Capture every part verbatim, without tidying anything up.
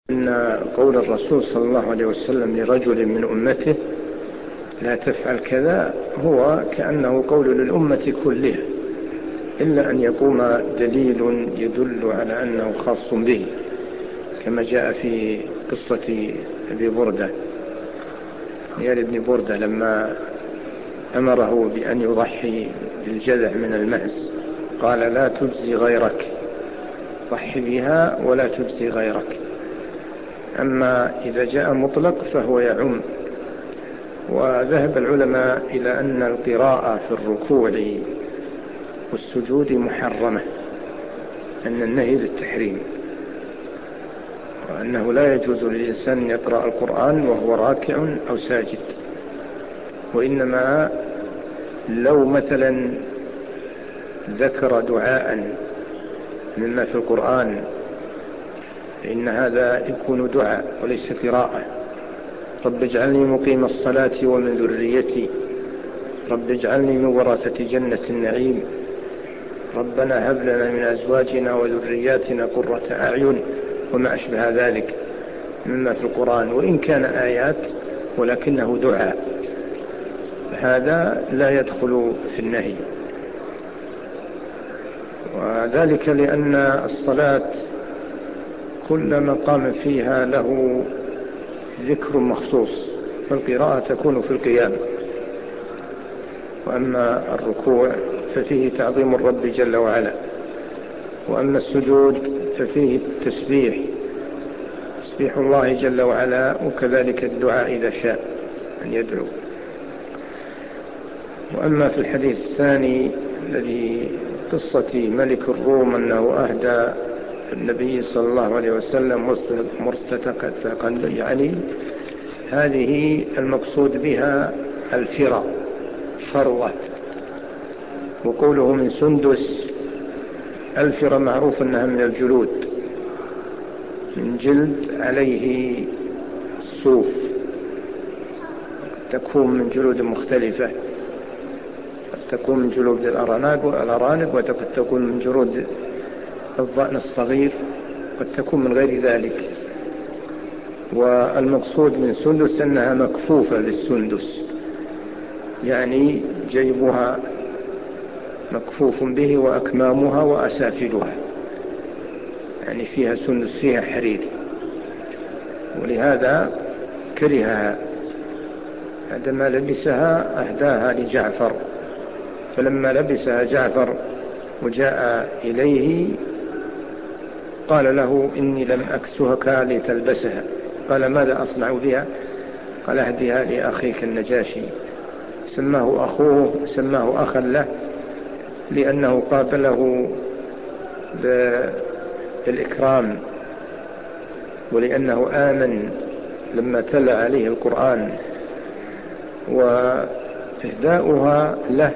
إن قول الرسول صلى الله عليه وسلم لرجل من أمته لا تفعل كذا هو كأنه قول للأمة كلها، إلا أن يقوم دليل يدل على أنه خاص به، كما جاء في قصة أبي بردة نيال بن بردة لما أمره بأن يضحي بالجذع من المعز قال لا تجزي غيرك، ضحي بها ولا تجزي غيرك. أما إذا جاء مطلق فهو يعم. وذهب العلماء إلى أن القراءة في الركوع والسجود محرمة، أن النهي للتحريم، وأنه لا يجوز للإنسان أن يقرأ القرآن وهو راكع أو ساجد. وإنما لو مثلا ذكر دعاء مما في القرآن فإن هذا يكون دعاء وليس قراءة. رب اجعلني مقيم الصلاة ومن ذريتي، رب اجعلني من ورثة جنة النعيم، ربنا هب لنا من أزواجنا وذرياتنا قرة أعين، وما أشبه ذلك مما في القرآن، وإن كان آيات ولكنه دعاء، هذا لا يدخل في النهي. وذلك لأن الصلاة كل مقام فيها له ذكر مخصوص، فالقراءة تكون في القيام، وأما الركوع ففيه تعظيم الرب جل وعلا، وأما السجود ففيه التسبيح، تسبيح الله جل وعلا، وكذلك الدعاء إذا شاء أن يدعو. وأما في الحديث الثاني الذي قصة ملك الروم أنه أهدى النبي صلى الله عليه وسلم مرستقة، يعني هذه المقصود بها الفرة فروة. وقوله من سندس، الفرة معروف أنها من الجلود، من جلد عليه الصوف، تكون من جلود مختلفة، قد تكون من جلود الأرانب، وقد تكون من جلود الضأن الصغير، قد تكون من غير ذلك. والمقصود من سندس أنها مكفوفة بالسندس، يعني جيبها مكفوف به وأكمامها وأسافلها، يعني فيها سندس، فيها حرير. ولهذا كرهها، عندما لبسها أهداها لجعفر، فلما لبسها جعفر وجاء إليه قال له إني لم أكسهك لتلبسها. قال ماذا أصنع بها؟ قال أهدها لأخيك النجاشي. سماه أخوه، سماه أخا له، لأنه قابله بالإكرام، ولأنه آمن لما تلا عليه القرآن. وإهداؤها له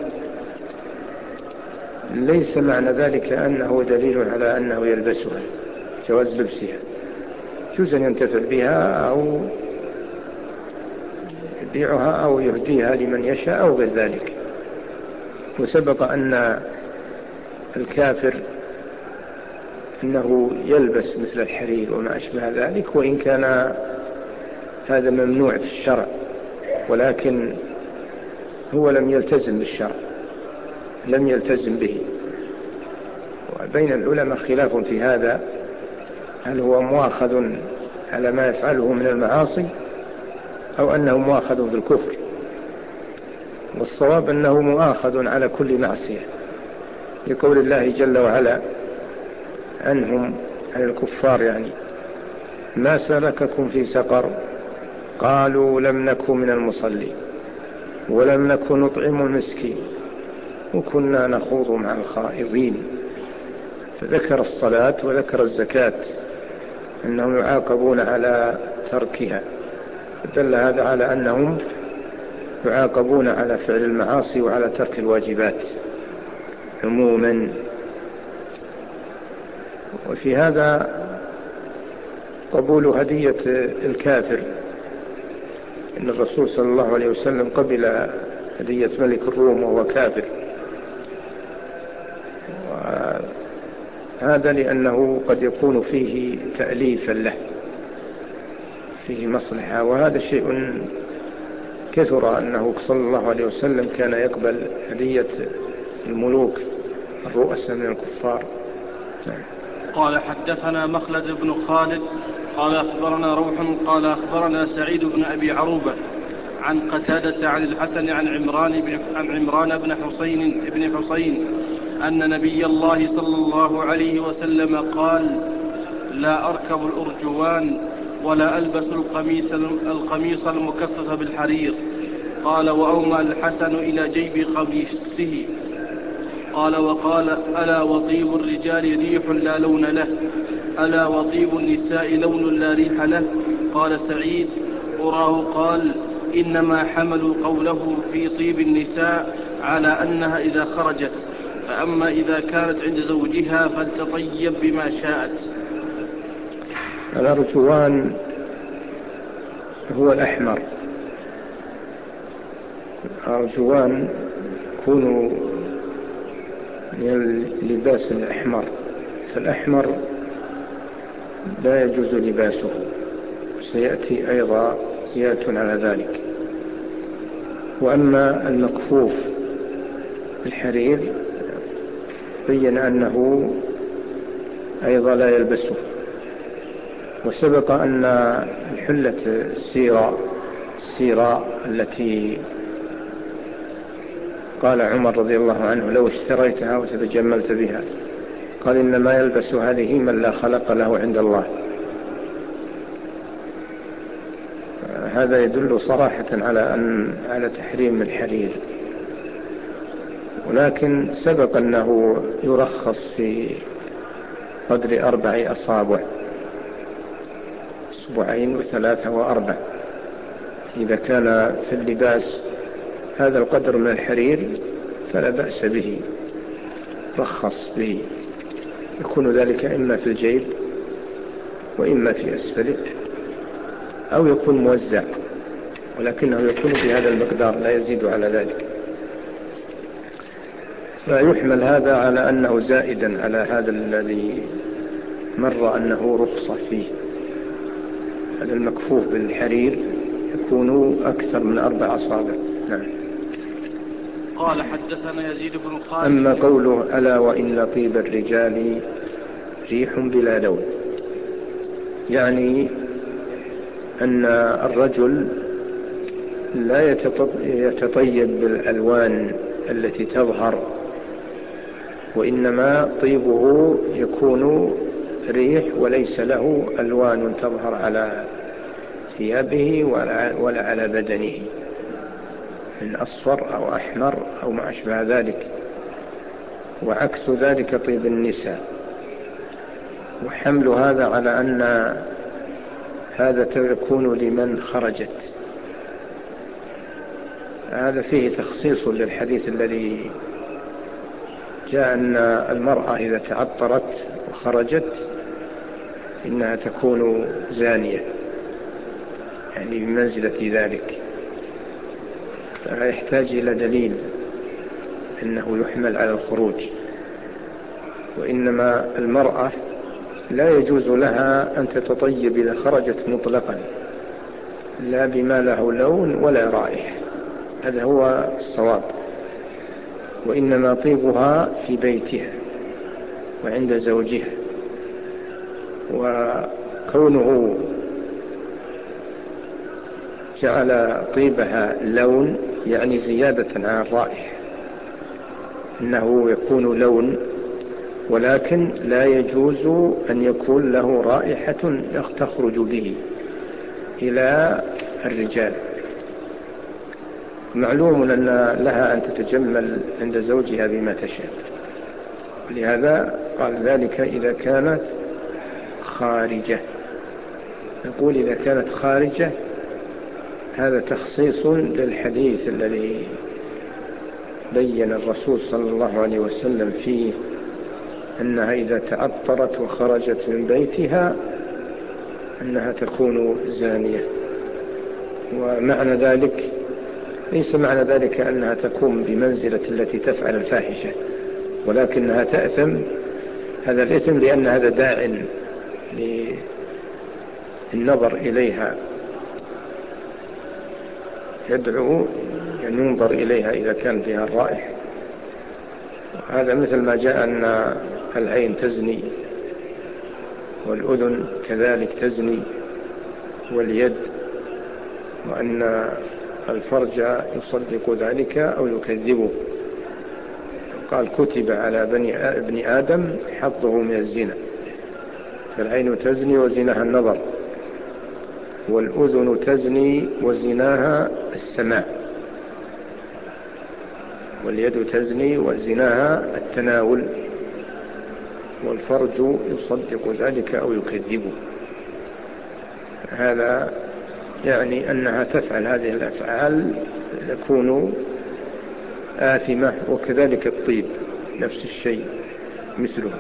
ليس معنى ذلك أنه دليل على أنه يلبسها، جواز لبسها، يجوز أن ينتفع بها أو يبيعها أو يهديها لمن يشاء أو غير ذلك. وسبق أن الكافر أنه يلبس مثل الحرير وما أشبه ذلك، وإن كان هذا ممنوع في الشرع، ولكن هو لم يلتزم بالشرع، لم يلتزم به. وبين العلماء خلاف في هذا، هل هو مؤاخذ على ما يفعله من المعاصي أو أنه مؤاخذ بالكفر. والصواب أنه مؤاخذ على كل معصية، لقول الله جل وعلا عنهم، عن الكفار يعني: ما سلككم في سقر؟ قالوا لم نكن من المصلين ولم نكن نطعم المسكين وكنا نخوض مع الخائضين. فذكر الصلاة وذكر الزكاة أنهم يعاقبون على تركها، فدل هذا على أنهم يعاقبون على فعل المعاصي وعلى ترك الواجبات عموما. وفي هذا قبول هدية الكافر، إن الرسول صلى الله عليه وسلم قبل هدية ملك الروم وهو كافر، وهذا لأنه قد يكون فيه تأليفا له، فيه مصلحة. وهذا شيء كثر أنه صلى الله عليه وسلم كان يقبل هدية الملوك الرؤساء من الكفار. قال حدثنا مخلد بن خالد قال أخبرنا روح قال أخبرنا سعيد بن أبي عروبة عن قتادة عن الحسن عن عمران بن, عن عمران بن حسين بن حسين أن نبي الله صلى الله عليه وسلم قال لا أركب الأرجوان ولا ألبس القميص, القميص المكفف بالحرير. قال وأومى الحسن إلى جيب قميصه. قال وقال ألا وطيب الرجال ريح لا لون له ألا وطيب النساء لون لا ريح له. قال سعيد أراه قال إنما حملوا قوله في طيب النساء على أنها إذا خرجت، فأما إذا كانت عند زوجها فلتطيب بما شاءت. الأرجوان هو الأحمر. الأرجوان يكون من اللباس الأحمر، فالأحمر لا يجوز لباسه، سيأتي أيضا زيادة على ذلك. وأما المكفوف بالحرير بين أنه أيضا لا يلبسه. وسبق أن الحلة السيراء السيراء التي قال عمر رضي الله عنه لو اشتريتها وتتجملت بها، قال إنما يلبس هذه من لا خلق له عند الله. هذا يدل صراحة على أن على تحريم الحرير. ولكن سبق أنه يرخص في قدر أربع أصابع، أسبوعين وثلاثة وأربع، إذا كان في اللباس هذا القدر من الحرير فلا بأس به، رخص به. يكون ذلك إما في الجيب وإما في أسفله، أو يكون موزع، ولكنه يكون بهذا المقدار لا يزيد على ذلك. فيحمل هذا على أنه زائدا على هذا الذي مر أنه رخصة فيه. هذا المكفوف بالحرير يكون أكثر من أربع أصابع. نعم. قال حدثنا يزيد بن خالد. أما قوله ألا وإن طيب الرجال ريح بلا لون، يعني أن الرجل لا يتطيب بالألوان التي تظهر، وإنما طيبه يكون ريح وليس له ألوان تظهر على ثيابه ولا على بدنه من أصفر أو أحمر أو ما أشبه ذلك. وعكس ذلك طيب النساء. وحمل هذا على أن هذا يكون لمن خرجت، هذا فيه تخصيص للحديث الذي جاء أن المرأة إذا تعطرت وخرجت إنها تكون زانية، يعني بمنزلة ذلك. فيحتاج إلى دليل أنه يحمل على الخروج. وإنما المرأة لا يجوز لها أن تتطيب إذا خرجت مطلقا، لا بما له لون ولا رائحة، هذا هو الصواب. وإنما طيبها في بيتها وعند زوجها. وكونه جعل طيبها لون يعني زيادة عن الرائحة، إنه يكون لون، ولكن لا يجوز أن يكون له رائحة تخرج به إلى الرجال. معلوم أن لها أن تتجمل عند زوجها بما تشاء، لهذا قال ذلك إذا كانت خارجة. نقول إذا كانت خارجة هذا تخصيص للحديث الذي بين الرسول صلى الله عليه وسلم فيه أنها إذا تعطرت وخرجت من بيتها أنها تكون زانية. ومعنى ذلك ليس معنى ذلك أنها تكون بمنزلة التي تفعل الفاحشة، ولكنها تأثم هذا الإثم لأن هذا داع للنظر إليها يدعو أن ينظر إليها إذا كان فيها الرائحة. هذا مثل ما جاء أن العين تزني والأذن كذلك تزني واليد، وأن الفرج يصدق ذلك أو يكذبه. قال كتب على بني ابن آدم حظه من الزنا، فالعين تزني وزناها النظر، والأذن تزني وزناها السماع، واليد تزني وزناها التناول، والفرج يصدق ذلك أو يكذبه. هذا يعني أنها تفعل هذه الأفعال تكون آثمة، وكذلك الطيب نفس الشيء مثله.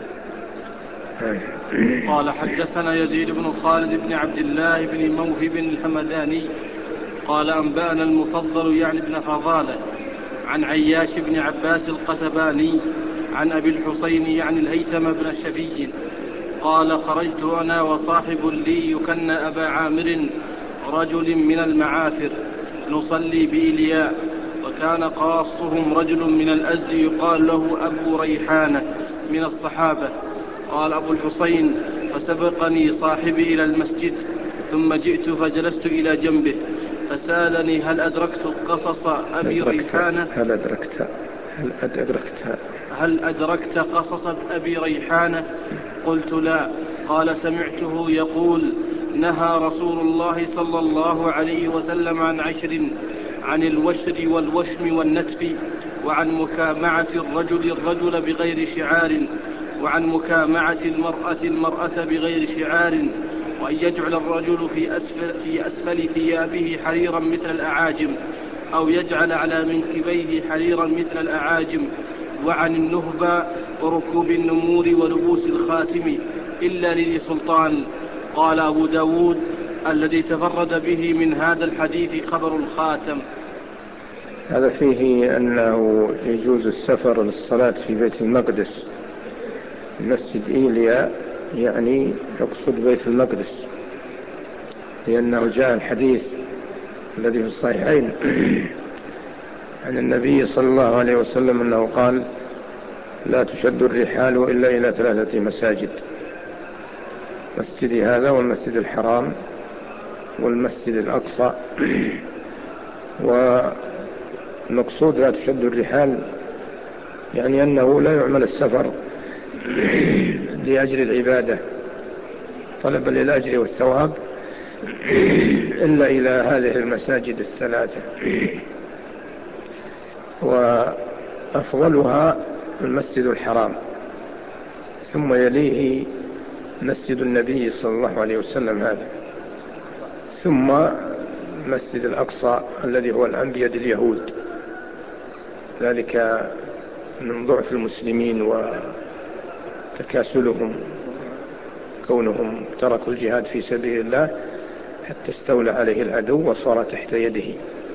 قال حدثنا يزيد بن خالد بن عبد الله بن موهب الحمداني قال أنبأنا المفضل يعني بن فضالة عن عياش بن عباس القتباني عن أبي الحسين يعني الهيثم بن شفي قال خرجت أنا وصاحب لي يكن أبا عامر رجل من المعافر نصلي بإلياء، وكان قاصهم رجل من الأزد يقال له أبو ريحانة من الصحابة. قال أبو الحسين فسبقني صاحبي إلى المسجد، ثم جئت فجلست إلى جنبه فسألني هل أدركت قصص أبي ريحانة هل أدركت هل أدركت هل أدركت قصص أبي ريحانة؟ قلت لا. قال سمعته يقول نهى رسول الله صلى الله عليه وسلم عن عشر: عن الوشر والوشم والنتف، وعن مكامعة الرجل الرجل بغير شعار، وعن مكامعة المرأة المرأة بغير شعار، وأن يجعل الرجل في أسفل, في أسفل ثيابه حريرا مثل الأعاجم، أو يجعل على منكبيه حريرا مثل الأعاجم، وعن النهبة وركوب النمور ولبوس الخاتم إلا لذي سلطان. قال أبو داود الذي تفرد به من هذا الحديث خبر الخاتم. هذا فيه أنه يجوز السفر للصلاة في بيت المقدس، مسجد إيليا يعني يقصد بيت المقدس، لأنه جاء الحديث الذي في الصحيحين عن النبي صلى الله عليه وسلم أنه قال لا تشد الرحال إلا إلى ثلاثة مساجد: مسجد هذا والمسجد الحرام والمسجد الأقصى. والمقصود لا تشد الرحال يعني أنه لا يعمل السفر لأجل العبادة طلبا للأجر والثواب إلا إلى هذه المساجد الثلاثة، وأفضلها المسجد الحرام، ثم يليه مسجد النبي صلى الله عليه وسلم هذا، ثم مسجد الأقصى الذي هو الآن بيد اليهود، ذلك من ضعف المسلمين وتكاسلهم كونهم تركوا الجهاد في سبيل الله حتى استولى عليه العدو وصار تحت يده.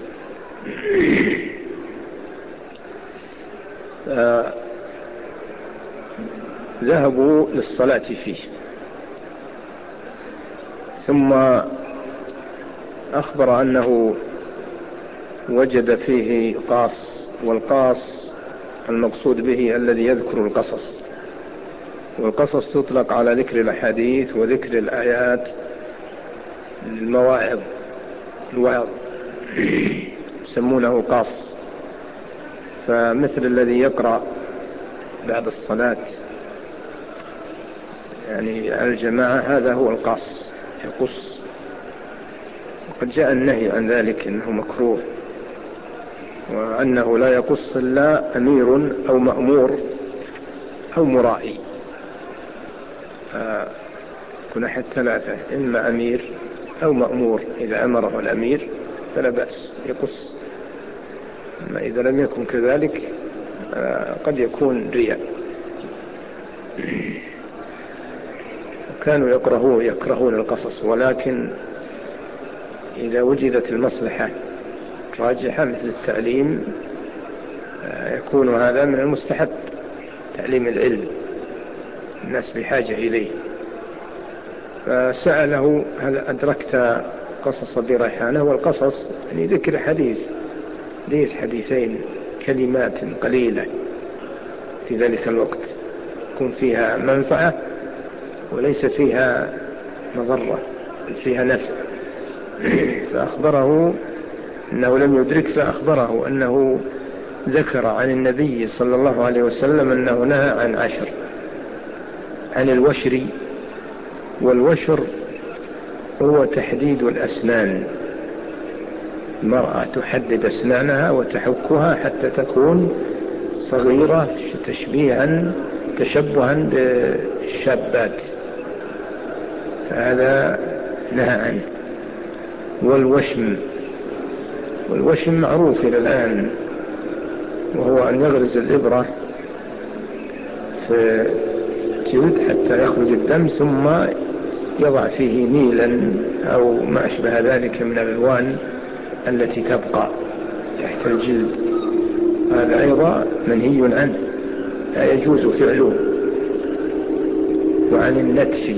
ذهبوا للصلاة فيه، ثم أخبر أنه وجد فيه قاص، والقاص المقصود به الذي يذكر القصص، والقصص تطلق على ذكر الأحاديث وذكر الآيات، المواعظ الوعظ يسمونه قاص. فمثل الذي يقرأ بعد الصلاة يعني على الجماعة هذا هو القاص، يقص. وقد جاء النهي عن ذلك إنه مكروه، وأنه لا يقص إلا أمير أو مأمور أو مرائي. كن أحد ثلاثة: إما أمير أو مأمور، إذا أمره الأمير فلا بأس يقص، أما إذا لم يكن كذلك قد يكون رياء. كانوا يكرهون يكرهون القصص، ولكن إذا وجدت المصلحة راجحة مثل التعليم يكون هذا من المستحب، تعليم العلم، الناس بحاجة إليه. فسأله هل أدركت قصص بريحانة. والقصص يعني ذكر حديث ليس حديثين، كلمات قليلة في ذلك الوقت يكون فيها منفعة وليس فيها مضرة بل فيها نفع. فأخبره أنه لم يدرك، فأخبره أنه ذكر عن النبي صلى الله عليه وسلم أنه نهى عن عشر، عن الوشر. والوشر هو تحديد الأسنان، المرأة تحدد أسنانها وتحكها حتى تكون صغيرة تشبيها تشبها بالشابات، فهذا نهى عنه. والوشم، والوشم معروف إلى الآن، وهو أن يغرز الإبرة في الجلد حتى يخرج الدم، ثم يضع فيه نيلا أو ما أشبه ذلك من الألوان التي تبقى تحت الجلد. هذا أيضا منهي عنه، لا يجوز فعله. وعن النتف،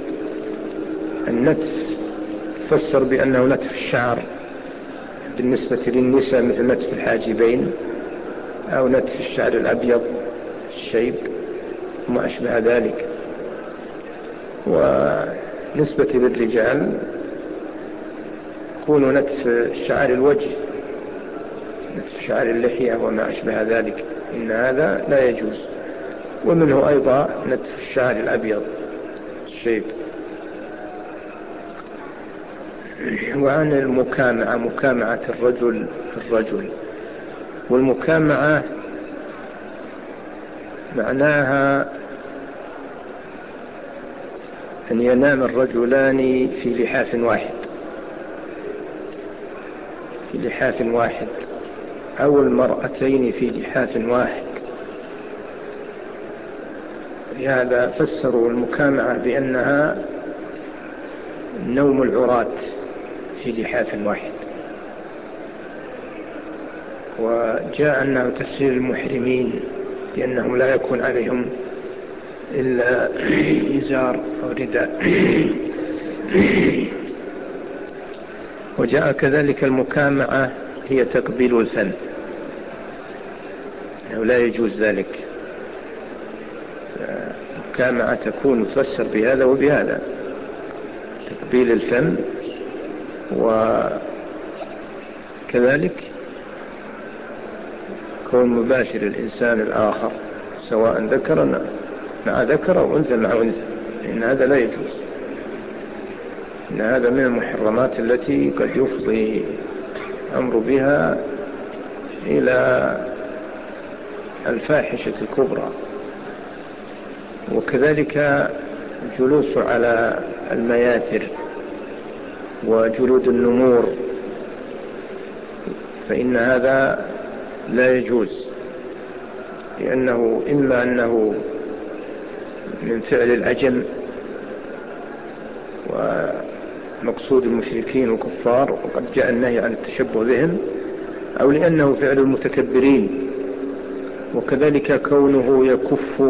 النتف فسر بأنه نتف الشعر بالنسبة للنساء مثل نتف الحاجبين أو نتف الشعر الأبيض الشيب وما أشبه ذلك. ونسبة للرجال يكون نتف شعر الوجه، نتف شعر اللحية وما أشبه ذلك، إن هذا لا يجوز. ومنه أيضا نتف الشعر الأبيض الشيب. وعن المكامعة، مكامعة الرجل الرجل. والمكامعة معناها أن ينام الرجلان في لحاف واحد، في لحاف واحد، أو المرأتين في لحاف واحد. لهذا فسروا المكامعة بأنها نوم العراة في لحاف واحد. وجاء أنه تفسير المحرمين لأنهم لا يكون عليهم إلا إزار أو رداء. وجاء كذلك المكامعة هي تقبيل الفم، أنه لا يجوز ذلك. المكامعة تكون تفسر بهذا وبهذا، تقبيل الفم، وكذلك كون مباشر الإنسان الآخر سواء ذكر مع ذكر أو أنثى مع أنثى، إن هذا لا يجوز. إن هذا من المحرمات التي قد يفضي أمر بها إلى الفاحشة الكبرى. وكذلك الجلوس على المياثر وجلود النمور، فإن هذا لا يجوز، لأنه إما أنه من فعل العجم ومقصود المشركين والكفار وقد جاء النهي عن التشبه بهم، أو لأنه فعل المتكبرين. وكذلك كونه يكف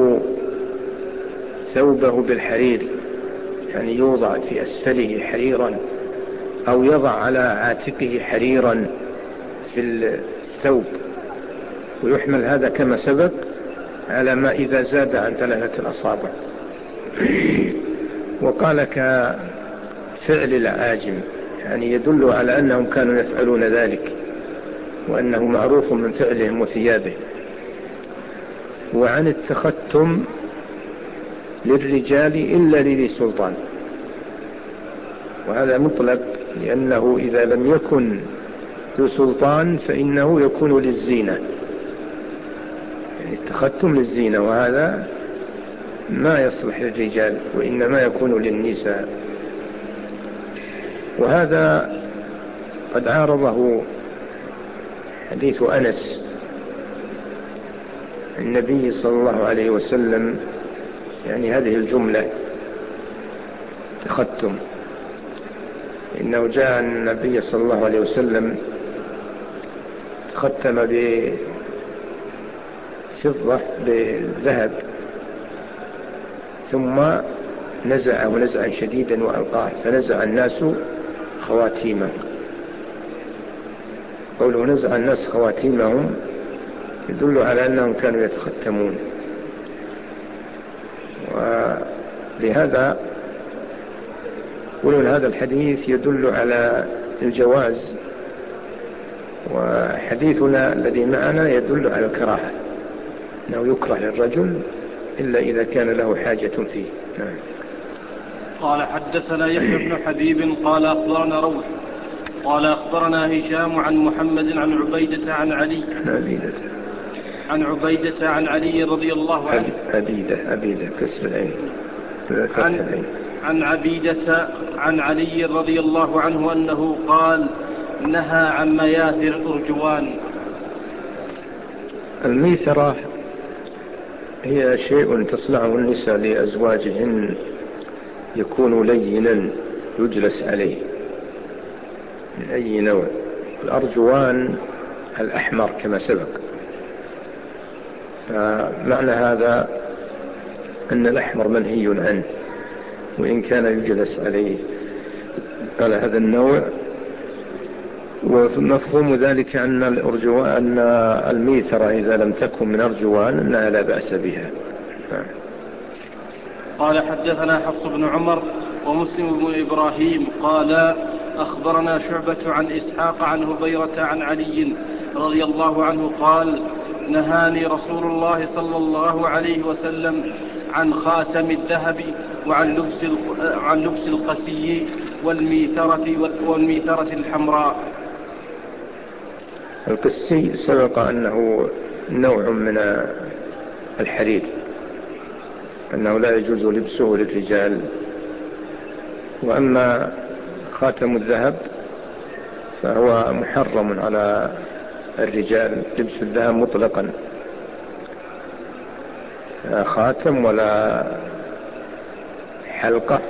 ثوبه بالحرير، يعني يوضع في أسفله حريرا أو يضع على عاتقه حريرا في الثوب، ويحمل هذا كما سبق على ما إذا زاد عن ثلاثة الأصابع. وقال كفعل العاجم، يعني يدل على أنهم كانوا يفعلون ذلك وأنه معروف من فعلهم وثيابهم. وعن التختم للرجال إلا لذي سلطان، وهذا مطلق، لأنه إذا لم يكن ذو سلطان فإنه يكون للزينة، يعني التختم للزينة، وهذا ما يصلح للرجال وإنما يكون للنساء. وهذا قد عارضه حديث أنس النبي صلى الله عليه وسلم، يعني هذه الجملة تختم، إنه جاء النبي صلى الله عليه وسلم ختم بفضة بالذهب ثم نزعه نزعا شديدا وألقاه، فنزع الناس خواتيمهم. قوله نزع الناس خواتيمهم يدل على أنهم كانوا يتختمون، ولهذا يقولون هذا الحديث يدل على الجواز، وحديثنا الذي معنا يدل على الكراهة، أنه يكره للرجل إلا إذا كان له حاجة فيه. نعم. قال حدثنا يحيى بن حبيب قال أخبرنا روح قال أخبرنا هشام عن محمد عن عبيدة عن علي عبيدة عن عبيدة عن علي رضي الله عنه عبيدة عبيدة كسر العين عن, عن عبيدة عن علي رضي الله عنه أنه قال نهى عن مياثر الأرجوان. الميثرة هي شيء تصنعه النساء لأزواجهن يكون لينا يجلس عليه من أي نوع. الأرجوان الأحمر كما سبق، فمعنى هذا أن الأحمر منهي عنه وإن كان يجلس عليه على هذا النوع. ومفهوم ذلك أن الأرجوان أن الميثرة إذا لم تكن من أرجوان أنها لا بأس بها. قال حدثنا حفص بن عمر ومسلم بن إبراهيم قال أخبرنا شعبة عن إسحاق عن هبيرة عن علي رضي الله عنه قال نهاني رسول الله صلى الله عليه وسلم عن خاتم الذهب وعن لبس عن لبس القسي والميثرة والميثرة الحمراء. القسي سبق أنه نوع من الحرير، أنه لا يجوز لبسه للرجال. وأما خاتم الذهب فهو محرم على الرجال لبس الذهب مطلقا، لا خاتم ولا حلقة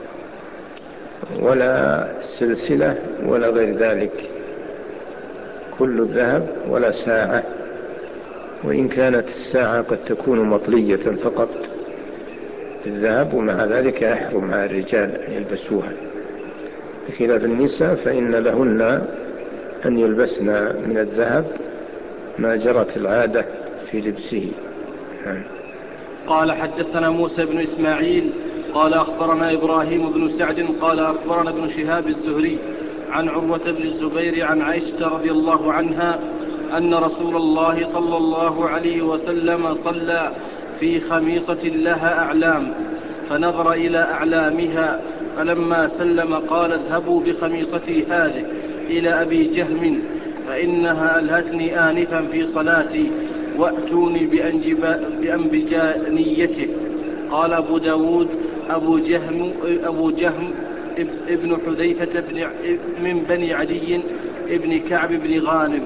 ولا سلسلة ولا غير ذلك، كل الذهب، ولا ساعة، وإن كانت الساعة قد تكون مطلية فقط الذهب، ومع ذلك يحرم على الرجال أن يلبسوها، بخلاف النساء فإن لهن أن يلبسن من الذهب ما جرت العادة في لبسه. قال حدثنا موسى بن إسماعيل قال أخبرنا إبراهيم بن سعد قال أخبرنا ابن شهاب الزهري عن عروة بن الزبير عن عائشة رضي الله عنها أن رسول الله صلى الله عليه وسلم صلى في خميصة لها أعلام فنظر إلى أعلامها فلما سلم قال اذهبوا بخميصتي هذه إلى أبي جهم فإنها ألهتني آنفا في صلاتي وأتوني بأنبجانيته. قال أبو داود أبو جهم, أبو جهم ابن حذيفة من بني عدي ابن كعب بن غانم.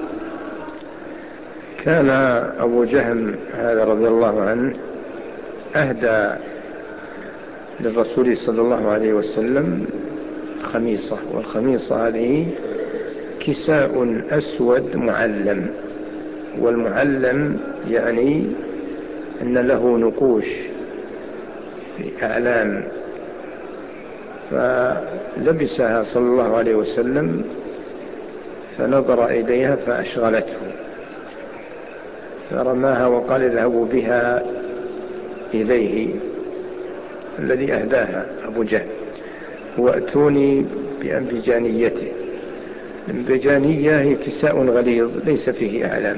كان أبو جهم هذا رضي الله عنه أهدى للرسول صلى الله عليه وسلم خميصة، والخميصة هذه كساء أسود معلم، والمعلم يعني أن له نقوش في أعلام، فلبسها صلى الله عليه وسلم فنظر إليها فأشغلته فرماها وقال اذهبوا بها إليه الذي أهداها أبو جهل وأتوني بأنبجانيته. الأنبجانية هي كساء غليظ ليس فيه أعلام،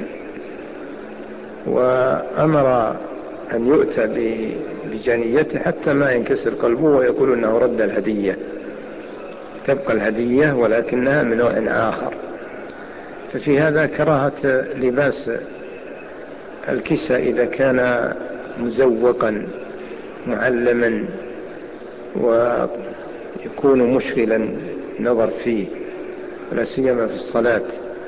وأمر أن يؤتى بجانيته حتى ما ينكسر قلبه ويقول أنه رد الهدية، تبقى الهدية ولكنها من نوع آخر. ففي هذا كراهة لباس الكساء إذا كان مزوقا معلما ويكون مشغلا نظر فيه ولا سيما في الصلاة.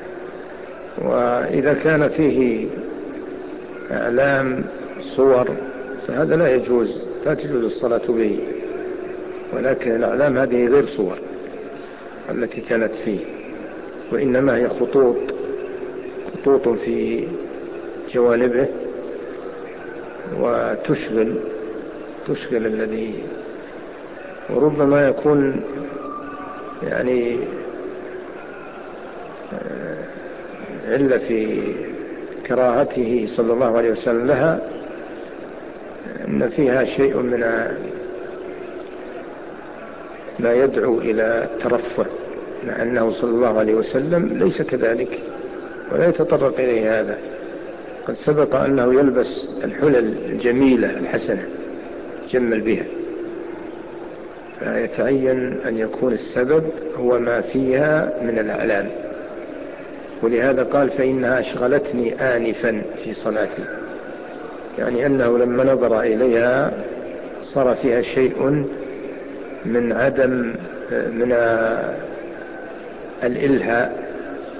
وإذا كان فيه أعلام صور فهذا لا يجوز، لا تجوز الصلاة به، ولكن الأعلام هذه غير صور التي كانت فيه، وإنما هي خطوط خطوط في جوانبه وتشغل تشغل الذي، وربما يكون يعني علة في كراهته صلى الله عليه وسلم لها أن فيها شيء من ما يدعو إلى الترفع، مع أنه صلى الله عليه وسلم ليس كذلك ولا يتطرق إليه هذا. قد سبق أنه يلبس الحلل الجميلة الحسنة جمل بها، فيتعين أن يكون السبب هو ما فيها من الأعلام. ولهذا قال فإنها أشغلتني آنفا في صلاتي، يعني أنه لما نظر إليها صار فيها شيء من عدم من الإلهاء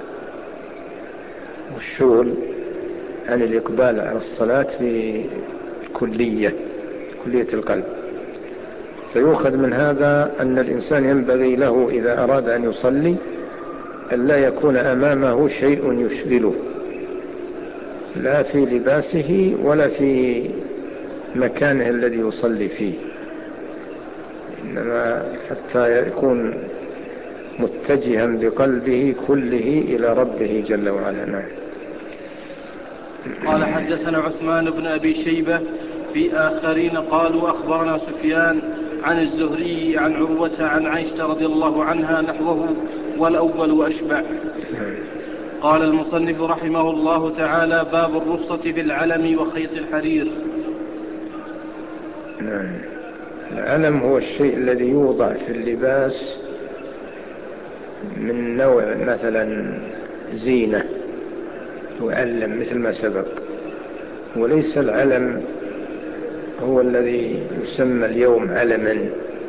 والشغل عن الإقبال على الصلاة بكلية كلية القلب. فيؤخذ من هذا أن الإنسان ينبغي له إذا أراد أن يصلي أن لا يكون أمامه شيء يشغله، لا في لباسه ولا في مكانه الذي يصلي فيه، إنما حتى يكون متجها بقلبه كله إلى ربه جل وعلا. نعم. قال حدثنا عثمان بن أبي شيبة في آخرين قالوا أخبرنا سفيان عن الزهري عن عروة عن عائشة رضي الله عنها نحوه والأول أشبع. قال المصنف رحمه الله تعالى باب الرخصة في العلم وخيط الحرير. نعم. العلم هو الشيء الذي يوضع في اللباس من نوع مثلا زينة يعلم مثل ما سبق، وليس العلم هو الذي يسمى اليوم علما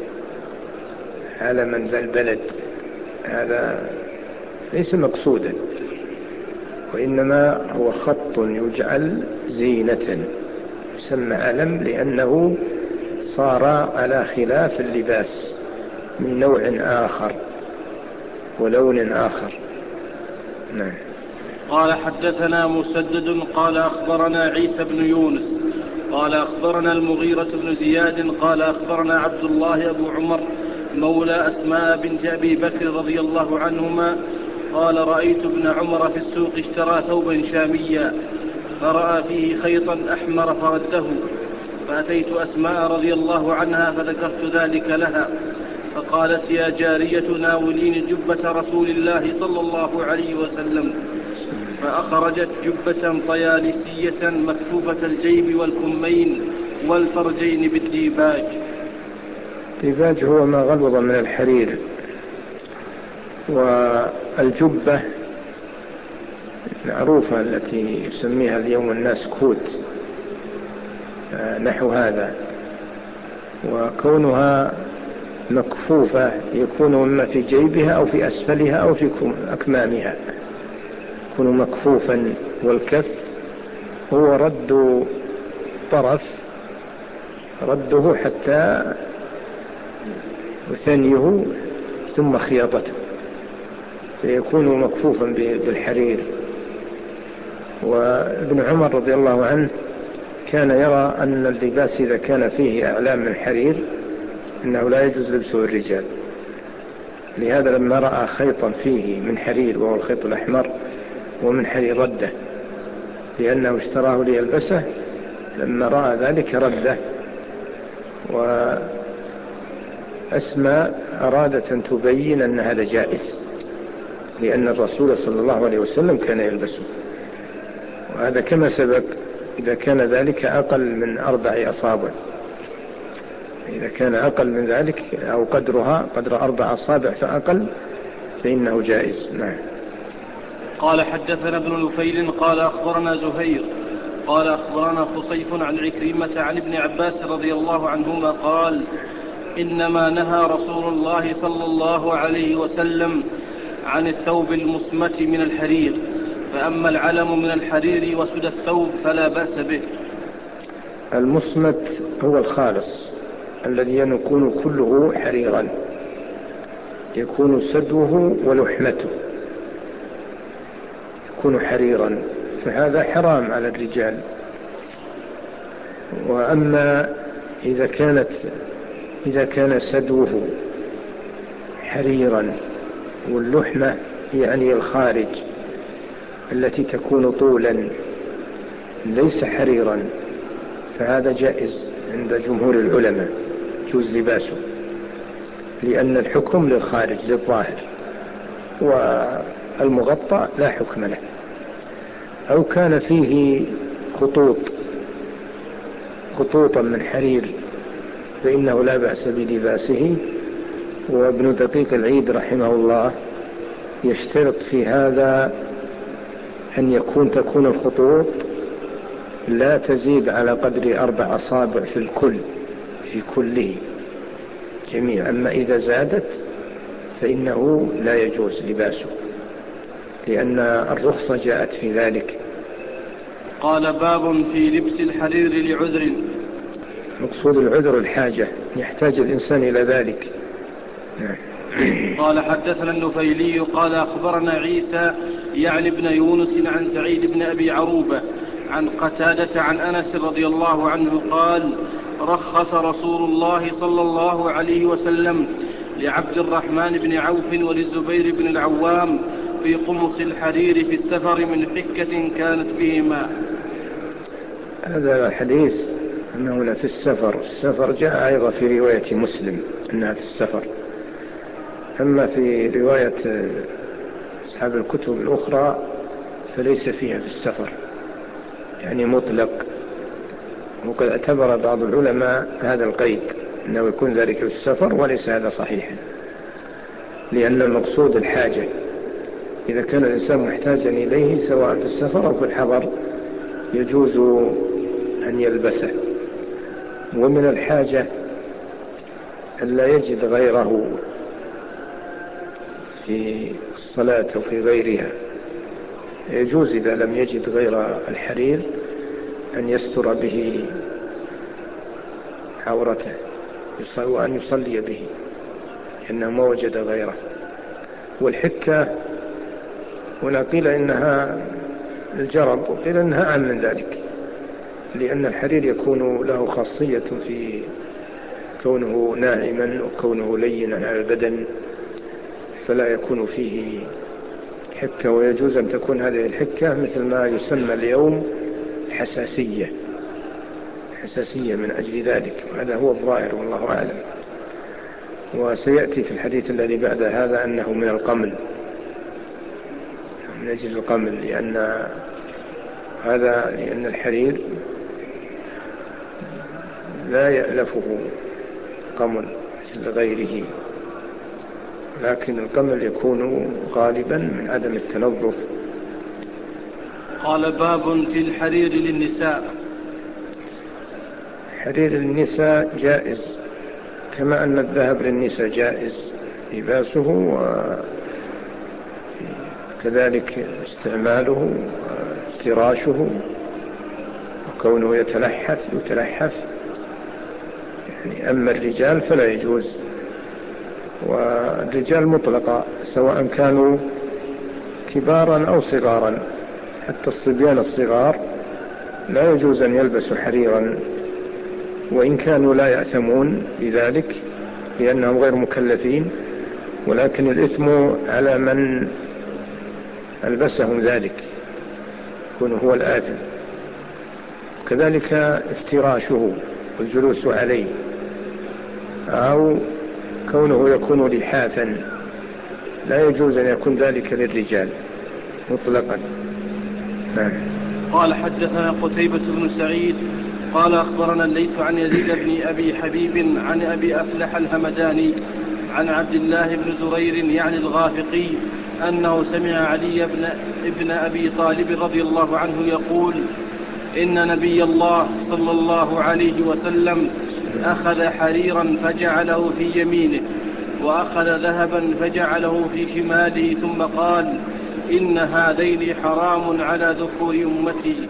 علما ذا البلد، هذا ليس مقصودا، وإنما هو خط يجعل زينة يسمى علم، لأنه صار على خلاف اللباس من نوع آخر ولون آخر. نعم. قال حدثنا مسدد قال أخبرنا عيسى بن يونس قال أخبرنا المغيرة بن زياد قال أخبرنا عبد الله أبو عمر مولى أسماء بنت أبي بكر رضي الله عنهما قال رأيت ابن عمر في السوق اشترى ثوبا شاميا فرأى فيه خيطا أحمر فرده، فأتيت أسماء رضي الله عنها فذكرت ذلك لها، فقالت يا جارية ناوليني جبة رسول الله صلى الله عليه وسلم، فأخرجت جبة طيالسية مكفوفة الجيب والكمين والفرجين بالديباج. الديباج هو ما غلظ من الحرير، والجبة معروفة التي يسميها اليوم الناس كوت نحو هذا، وكونها مكفوفة يكون إما في جيبها أو في أسفلها أو في أكمامها، يكون مكفوفا، والكف هو رد طرف رده حتى ثنيه ثم خياطته، فيكون مكفوفا بالحرير. وابن عمر رضي الله عنه كان يرى أن اللباس إذا كان فيه أعلام من حرير إنه لا يجوز لبسه الرجال، لهذا لما رأى خيطا فيه من حرير وهو الخيط الأحمر ومن حرير رده، لأنه اشتراه ليلبسه، لما رأى ذلك رده. وأسماء أرادت أن تبين أن هذا جائز، لأن الرسول صلى الله عليه وسلم كان يلبسه، وهذا كما سبق إذا كان ذلك أقل من أربع أصابع، إذا كان أقل من ذلك أو قدرها قدر أربع أصابع فأقل فإنه جائز. نعم. قال حدثنا ابن نفيل قال أخبرنا زهير قال أخبرنا خصيف عن عكرمة عن ابن عباس رضي الله عنهما قال إنما نهى رسول الله صلى الله عليه وسلم عن الثوب المصمت من الحرير، فأما العلم من الحرير وسد الثوب فلا بأس به. المصمت هو الخالص الذي يكون كله حريرا، يكون سدوه ولحمته يكون حريرا، فهذا حرام على الرجال. وأما إذا كانت إذا كان سدوه حريرا، واللحمة يعني الخارج التي تكون طولا ليس حريرا، فهذا جائز عند جمهور العلماء، يجوز لباسه، لأن الحكم للخارج للظاهر، والمغطى لا حكم له. أو كان فيه خطوط خطوطا من حرير فإنه لا بأس بلباسه. وابن دقيق العيد رحمه الله يشترط في هذا أن يكون تكون الخطوط لا تزيد على قدر أربع أصابع في الكل في كله جميع، أما إذا زادت فإنه لا يجوز لباسه، لأن الرخصة جاءت في ذلك. قال باب في لبس الحرير لعذر. مقصود العذر الحاجة، يحتاج الإنسان إلى ذلك. قال حدثنا النفيلي قال أخبرنا عيسى يعني ابن يونس عن سعيد بن أبي عروبة عن قتادة عن أنس رضي الله عنه قال رخص رسول الله صلى الله عليه وسلم لعبد الرحمن بن عوف وللزبير بن العوام في قمص الحرير في السفر من حكة كانت بهما. هذا الحديث أنه في السفر، السفر جاء أيضا في رواية مسلم أنها في السفر، أما في رواية أصحاب الكتب الأخرى فليس فيها في السفر، يعني مطلق. وقد اعتبر بعض العلماء هذا القيد أنه يكون ذلك في السفر، وليس هذا صحيحا، لأن المقصود الحاجة. إذا كان الإنسان محتاجا إليه سواء في السفر أو في الحضر يجوز أن يلبسه. ومن الحاجة أن لا يجد غيره في الصلاة أو في غيرها، يجوز إذا لم يجد غير الحرير أن يستر به عورته وأن يصلي به لأنه ما وجد غيره. والحكة هنا قيل إنها الجرب، وقيل إنها أعم من ذلك، لأن الحرير يكون له خاصية في كونه ناعما وكونه لينا على البدن، فلا يكون فيه حكة. ويجوز أن تكون هذه الحكة مثل ما يسمى اليوم حساسية حساسية من أجل ذلك، وهذا هو الظاهر والله أعلم. وسيأتي في الحديث الذي بعد هذا أنه من القمل، من أجل القمل، لأن هذا لأن الحرير لا يألفه قمل مثل غيره، لكن القمل يكون غالبا من عدم التنظف. قال باب في الحرير للنساء. حرير النساء جائز، كما أن الذهب للنساء جائز لباسه، وكذلك استعماله وافتراشه، وكونه يتلحف يتلحف يعني. أما الرجال فلا يجوز، والرجال مطلقة سواء كانوا كبارا أو صغارا، حتى الصبيان الصغار لا يجوز أن يلبسوا حريرا، وإن كانوا لا يأثمون بذلك لأنهم غير مكلفين، ولكن الإثم على من ألبسهم ذلك يكون هو الآثم. كذلك افتراشه والجلوس عليه، أو كونه يكون لحافا، لا يجوز أن يكون ذلك للرجال مطلقا. نعم. قال حدثنا قتيبة بن سعيد قال أخبرنا الليث عن يزيد بن أبي حبيب عن أبي أفلح الهمداني عن عبد الله بن زرير يعني الغافقي أنه سمع علي بن, ابن أبي طالب رضي الله عنه يقول إن نبي الله صلى الله عليه وسلم أخذ حريرا فجعله في يمينه، وأخذ ذهبا فجعله في شماله، ثم قال إن هذين حرام على ذكور أمتي.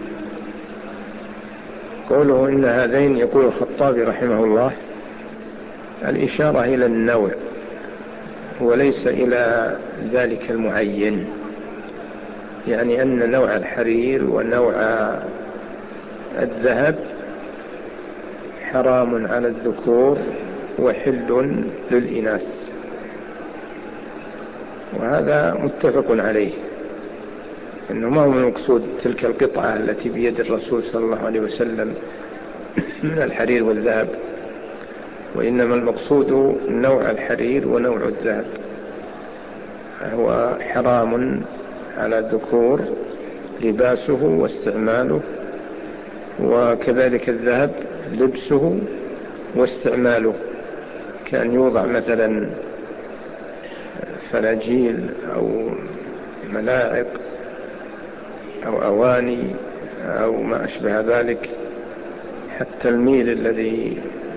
قوله إن هذين يقول الخطابي رحمه الله الإشارة إلى النوع وليس إلى ذلك المعين، يعني أن نوع الحرير ونوع الذهب حرام على الذكور وحل للإناث. وهذا متفق عليه، إنه ما هو المقصود تلك القطعة التي بيد الرسول صلى الله عليه وسلم من الحرير والذهب، وإنما المقصود نوع الحرير ونوع الذهب. هو حرام على الذكور لباسه واستعماله، وكذلك الذهب لبسه واستعماله، كان يوضع مثلا فلاجيل أو ملاعق أو أواني أو ما أشبه ذلك، حتى الميل الذي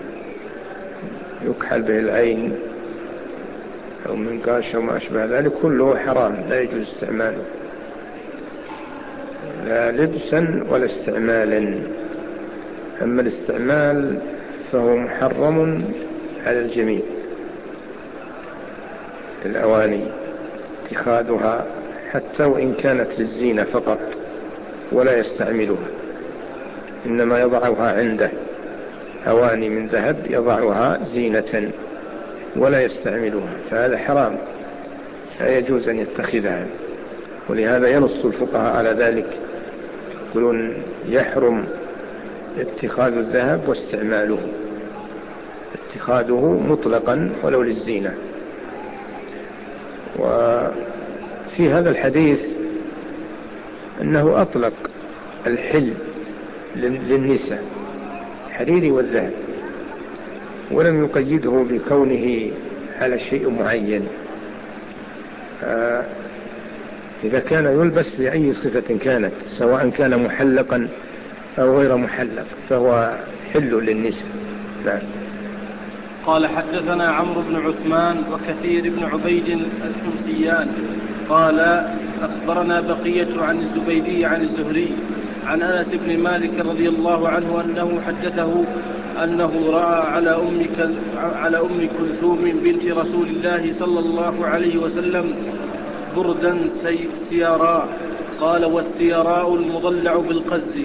يكحل به العين أو منقاش أو ما أشبه ذلك كله حرام لا يجوز استعماله، لا لبسا ولا استعمالا. أما الاستعمال فهو محرم على الجميع. الأواني اتخاذها حتى وإن كانت للزينة فقط ولا يستعملها، إنما يضعها عنده، أواني من ذهب يضعها زينة ولا يستعملها، فهذا حرام لا يجوز أن يتخذها. ولهذا ينص الفقهاء على ذلك، يقولون يحرم اتخاذ الذهب واستعماله، اتخاذه مطلقا ولو للزينة. وفي هذا الحديث أنه أطلق الحل للنساء حريري والذهب، ولم يقيده بكونه على شيء معين. إذا كان يلبس بأي صفة كانت، سواء كان محلقا أو غير محلق، فهو حل للنساء. نعم. قال حدثنا عمرو بن عثمان وكثير بن عبيد الحمصيان قال أخبرنا بقية عن الزبيدي عن الزهري عن أنس بن مالك رضي الله عنه أنه حدثه أنه رأى على أم, على أم كلثوم بنت رسول الله صلى الله عليه وسلم بردا سياراء. قال والسياراء المضلع بالقز.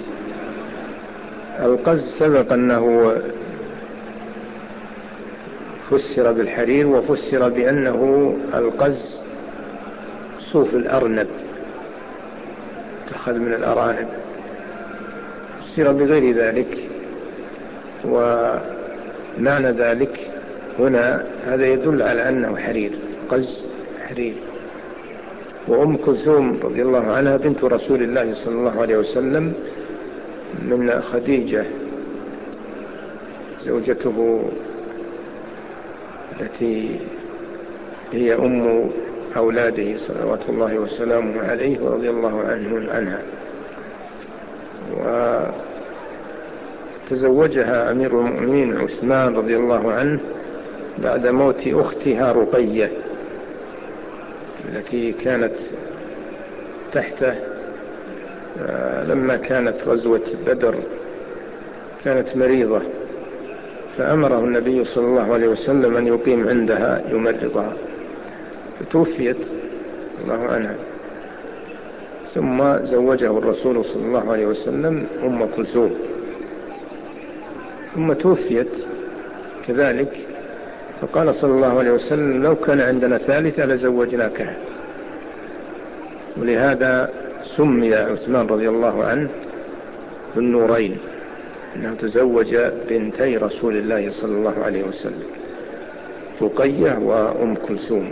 القز سبق أنه فسر بالحرير، وفسر بأنه القز صوف الأرنب، تأخذ من الأرانب، فسر بغير ذلك. ومعنى ذلك هنا هذا يدل على أنه حرير، قز حرير. وأم كلثوم رضي الله عنها بنت رسول الله صلى الله عليه وسلم من خديجة زوجته التي هي أم أولاده صلوات الله وسلامه عليه ورضي الله عنه عنها. وتزوجها أمير المؤمنين عثمان رضي الله عنه بعد موت أختها رقية التي كانت تحته لما كانت غزوة بدر، كانت مريضة، فأمره النبي صلى الله عليه وسلم أن يقيم عندها يمرضها، فتوفيت الله عنها. ثم زوجه الرسول صلى الله عليه وسلم أم كلثوم، ثم توفيت كذلك، فقال صلى الله عليه وسلم لو كان عندنا ثالثة لزوجناكها. ولهذا سمي عثمان رضي الله عنه بالنورين، أنه تزوج بنتي رسول الله صلى الله عليه وسلم، رقية وأم كلثوم.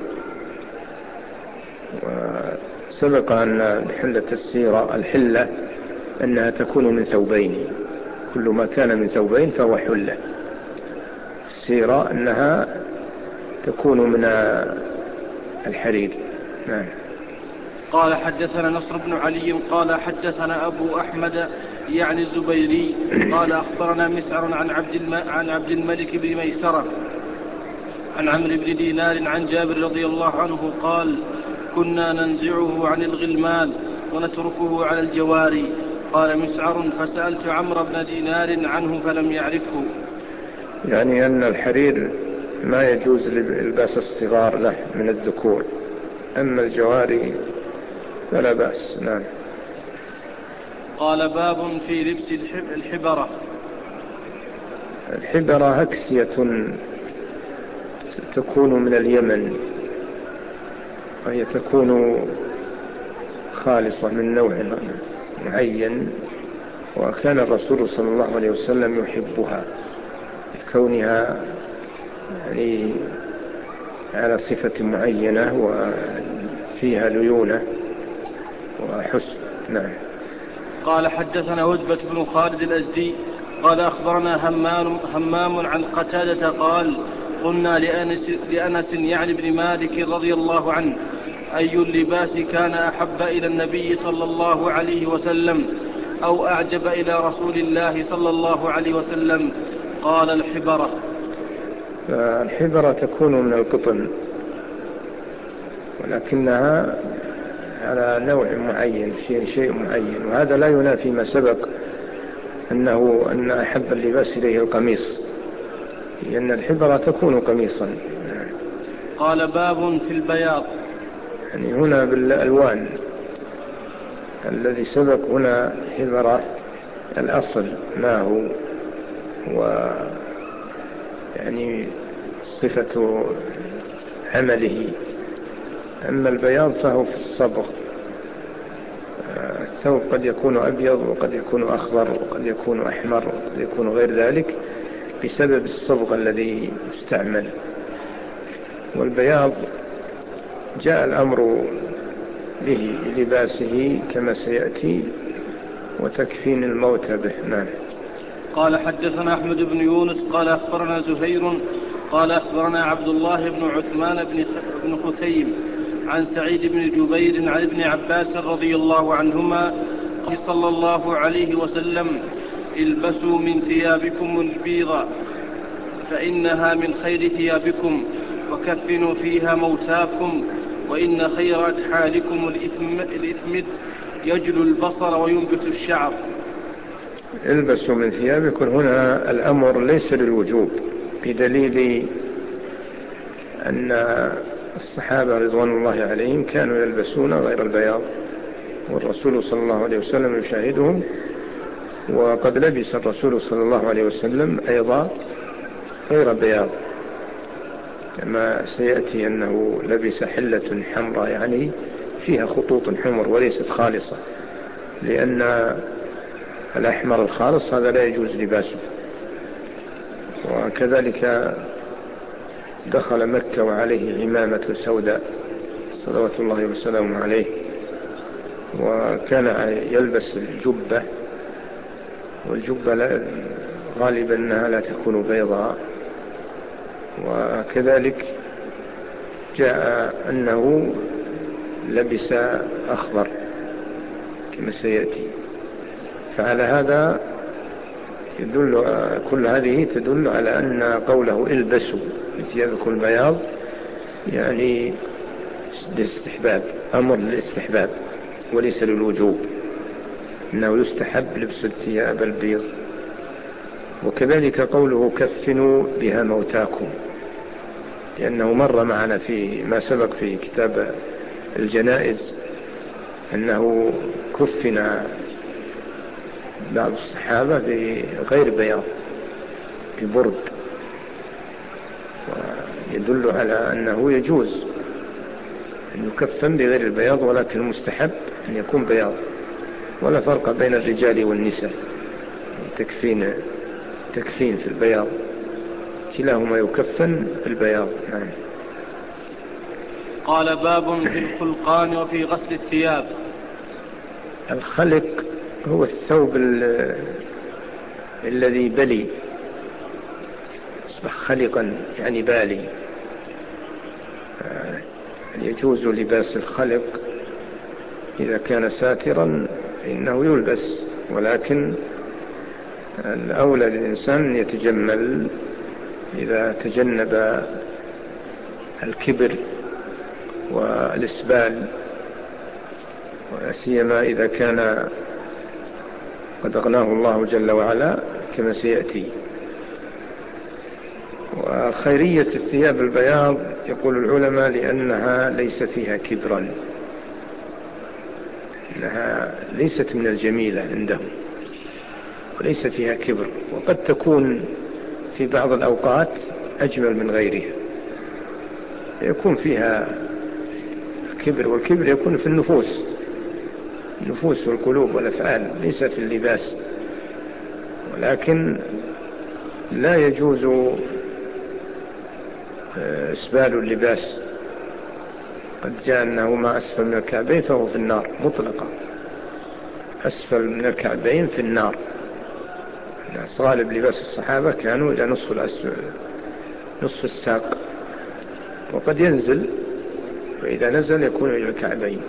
وسبق أن بحلة السيرة الحلة أنها تكون من ثوبين، كل ما كان من ثوبين فهو حلة. السيرة أنها تكون من الحرير. نعم. قال حدثنا نصر بن علي قال حدثنا أبو أحمد يعني الزبيري قال أخبرنا مسعر عن عبد, الم... عن عبد الملك بن ميسرة عن عمرو بن دينار عن جابر رضي الله عنه قال كنا ننزعه عن الغلمان ونتركه على الجواري. قال مسعر فسألت عمرو بن دينار عنه فلم يعرفه. يعني أن الحرير ما يجوز للباس الصغار له من الذكور، أما الجواري فلا بأس. نعم. قال باب في لبس الحبرة. الحبرة أكسية تكون من اليمن، وهي تكون خالصة من نوع معين، وكان الرسول صلى الله عليه وسلم يحبها كونها يعني على صفة معينة وفيها ليونة وحسن. نعم. قال حدثنا هدبة بن خالد الأزدي قال أخبرنا همام, همام عن قتادة قال قلنا لأنس, لأنس يعني بن مالك رضي الله عنه أي اللباس كان أحب إلى النبي صلى الله عليه وسلم أو أعجب إلى رسول الله صلى الله عليه وسلم؟ قال الحبرة. الحبرة تكون من القطن، ولكنها على نوع معين، شيء, شيء معين، وهذا لا ينافي ما سبق أنه أن أحب اللباس إليه القميص، لأن الحبرة تكون قميصا. قال باب في البياض. يعني هنا بالألوان، الذي سبق هنا حبرة الأصل ما هو، و يعني صفة عمله. أما البياض فهو في الصبغ، الثوب قد يكون أبيض وقد يكون أخضر وقد يكون أحمر وقد يكون غير ذلك بسبب الصبغ الذي يستعمل. والبياض جاء الأمر به لباسه كما سيأتي، وتكفين الموتى به. نعم. قال حدثنا أحمد بن يونس قال أخبرنا زهير قال أخبرنا عبد الله بن عثمان بن خثيم عن سعيد بن جبير عن ابن عباس رضي الله عنهما صلى الله عليه وسلم البسوا من ثيابكم البيض فإنها من خير ثيابكم وكفنوا فيها موتاكم وإن خير أكحالكم الإثمد يجلو البصر وينبت الشعر. البسوا من ثيابكم هنا الأمر ليس للوجوب، بدليل أن الصحابة رضوان الله عليهم كانوا يلبسون غير البياض، والرسول صلى الله عليه وسلم يشاهدهم، وقد لبس الرسول صلى الله عليه وسلم أيضا غير بياض، كما سيأتي أنه لبس حلة حمراء يعني فيها خطوط حمر وليست خالصة، لأن الأحمر الخالص هذا لا يجوز لباسه. وكذلك دخل مكة وعليه عمامة سوداء صلوات الله وسلامه عليه، وكان يلبس الجبة، والجبة غالبا أنها لا تكون بيضاء. وكذلك جاء أنه لبس أخضر كما سيأتي. فعلى هذا يدل، كل هذه تدل على أن قوله البسوا ثيابكم البياض يعني للاستحباب، أمر للاستحباب وليس للوجوب، إنه يستحب لبس الثياب البيض. وكذلك قوله كفنوا بها موتاكم، لأنه مر معنا في ما سبق في كتاب الجنائز أنه كفن بعض الصحابة بغير بياض ببرد، ويدل على أنه يجوز أن يكفن بغير البياض، ولكن المستحب أن يكون بياض، ولا فرق بين الرجال والنساء تكفين تكفين في البياض، كلاهما يكفن في البياض. نعم. قال باب في الخلقان وفي غسل الثياب. الخلق هو الثوب الذي بلي، أصبح خلقا يعني بالي. يجوز لباس الخلق إذا كان ساترا إنه يلبس، ولكن الأولى للإنسان يتجمل إذا تجنب الكبر والإسبال، وسيما إذا كان قد أغناه الله جل وعلا كما سيأتي. وخيرية الثياب البياض يقول العلماء لأنها ليس فيها كبرا، إنها ليست من الجميلة عندهم وليس فيها كبر، وقد تكون في بعض الأوقات أجمل من غيرها، يكون فيها الكبر، والكبر يكون في النفوس النفوس والقلوب والأفعال، ليس في اللباس. ولكن لا يجوز إسبال اللباس. قد جاء أنه ما أسفل من الكعبين فهو في النار مطلقا، أسفل من الكعبين في النار. غالب لباس الصحابة كانوا إلى نصف الأسفل نصف الساق، وقد ينزل، فإذا نزل يكون إلى الكعبين.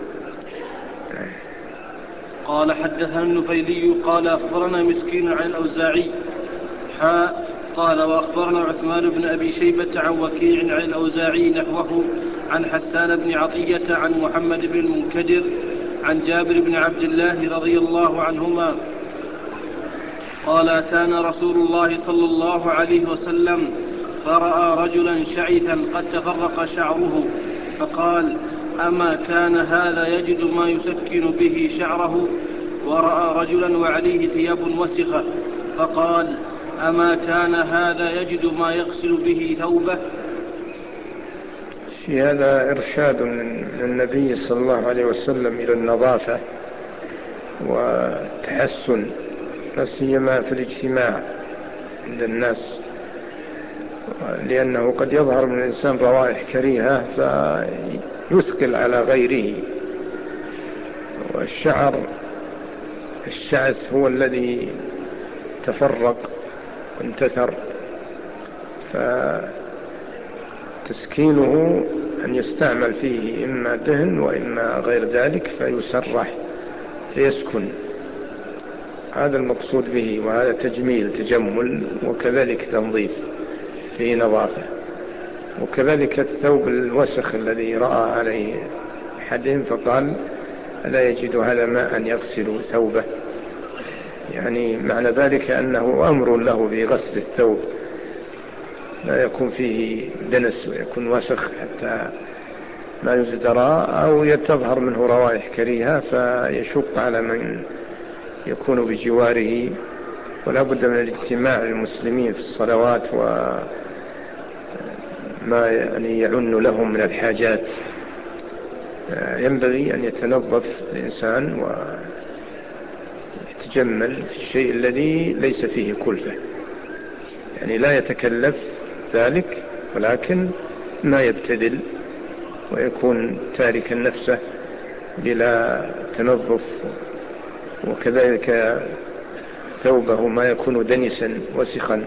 قال حدثنا النفيلي قال أخبرنا مسكين عن الأوزاعي حاء قال وأخبرنا عثمان بن أبي شيبة عن وكيع عن الأوزاعي نحوه عن حسان بن عطية عن محمد بن المنكدر عن جابر بن عبد الله رضي الله عنهما قال أتانا رسول الله صلى الله عليه وسلم فرأى رجلا شعثا قد تفرق شعره فقال أما كان هذا يجد ما يسكن به شعره؟ ورأى رجلا وعليه ثياب وسخة فقال أما كان هذا يجد ما يغسل به ثوبه؟ في هذا إرشاد من النبي صلى الله عليه وسلم إلى النظافة والتحسن، لا سيما في الاجتماع عند الناس، لأنه قد يظهر من الإنسان روائح كريهة فيثقل على غيره. والشعر الشعث هو الذي تفرق وانتثر، فتسكينه أن يستعمل فيه إما دهن وإما غير ذلك فيسرح فيسكن، هذا المقصود به، وهذا تجميل تجمل، وكذلك تنظيف فيه نظافة. وكذلك الثوب الوسخ الذي رأى عليه أحدهم فقال ألا يجد هذا ماء يغسل ثوبه، يعني معنى ذلك أنه أمر له بغسل الثوب، لا يكون فيه دنس ويكون وسخ حتى ما يزدرى أو يتظهر منه روائح كريهة فيشق على من يكون بجواره. ولا بد من الاجتماع للمسلمين في الصلوات وما يعني يعن لهم من الحاجات، ينبغي أن يتنظف الإنسان ويتجمل في الشيء الذي ليس فيه كلفة، يعني لا يتكلف ذلك ولكن ما يبتذل ويكون تاركا نفسه بلا تنظف. وكذلك ثوبه ما يكون دنسا وسخا،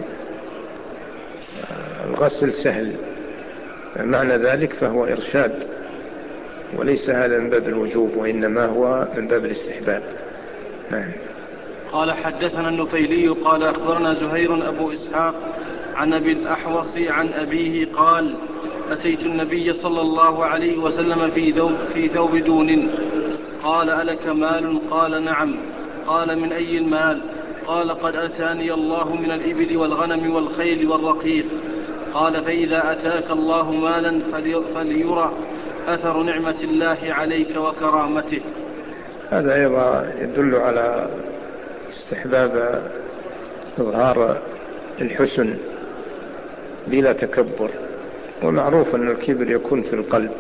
الغسل سهل، معنى ذلك فهو إرشاد، وليس هذا من باب الوجوب وإنما هو من باب الاستحباب. نعم. قال حدثنا النفيلي قال أخبرنا زهير أبو إسحاق عن أبي الأحوص عن أبيه قال أتيت النبي صلى الله عليه وسلم في ثوب, في ثوب دون، قال ألك مال؟ قال نعم. قال من أي المال؟ قال قد أتاني الله من الإبل والغنم والخيل والرقيق. قال فإذا أتاك الله مالا فليرى أثر نعمة الله عليك وكرامته. هذا أيضا يدل على استحباب إظهار الحسن بلا تكبر، ومعروف أن الكبر يكون في القلب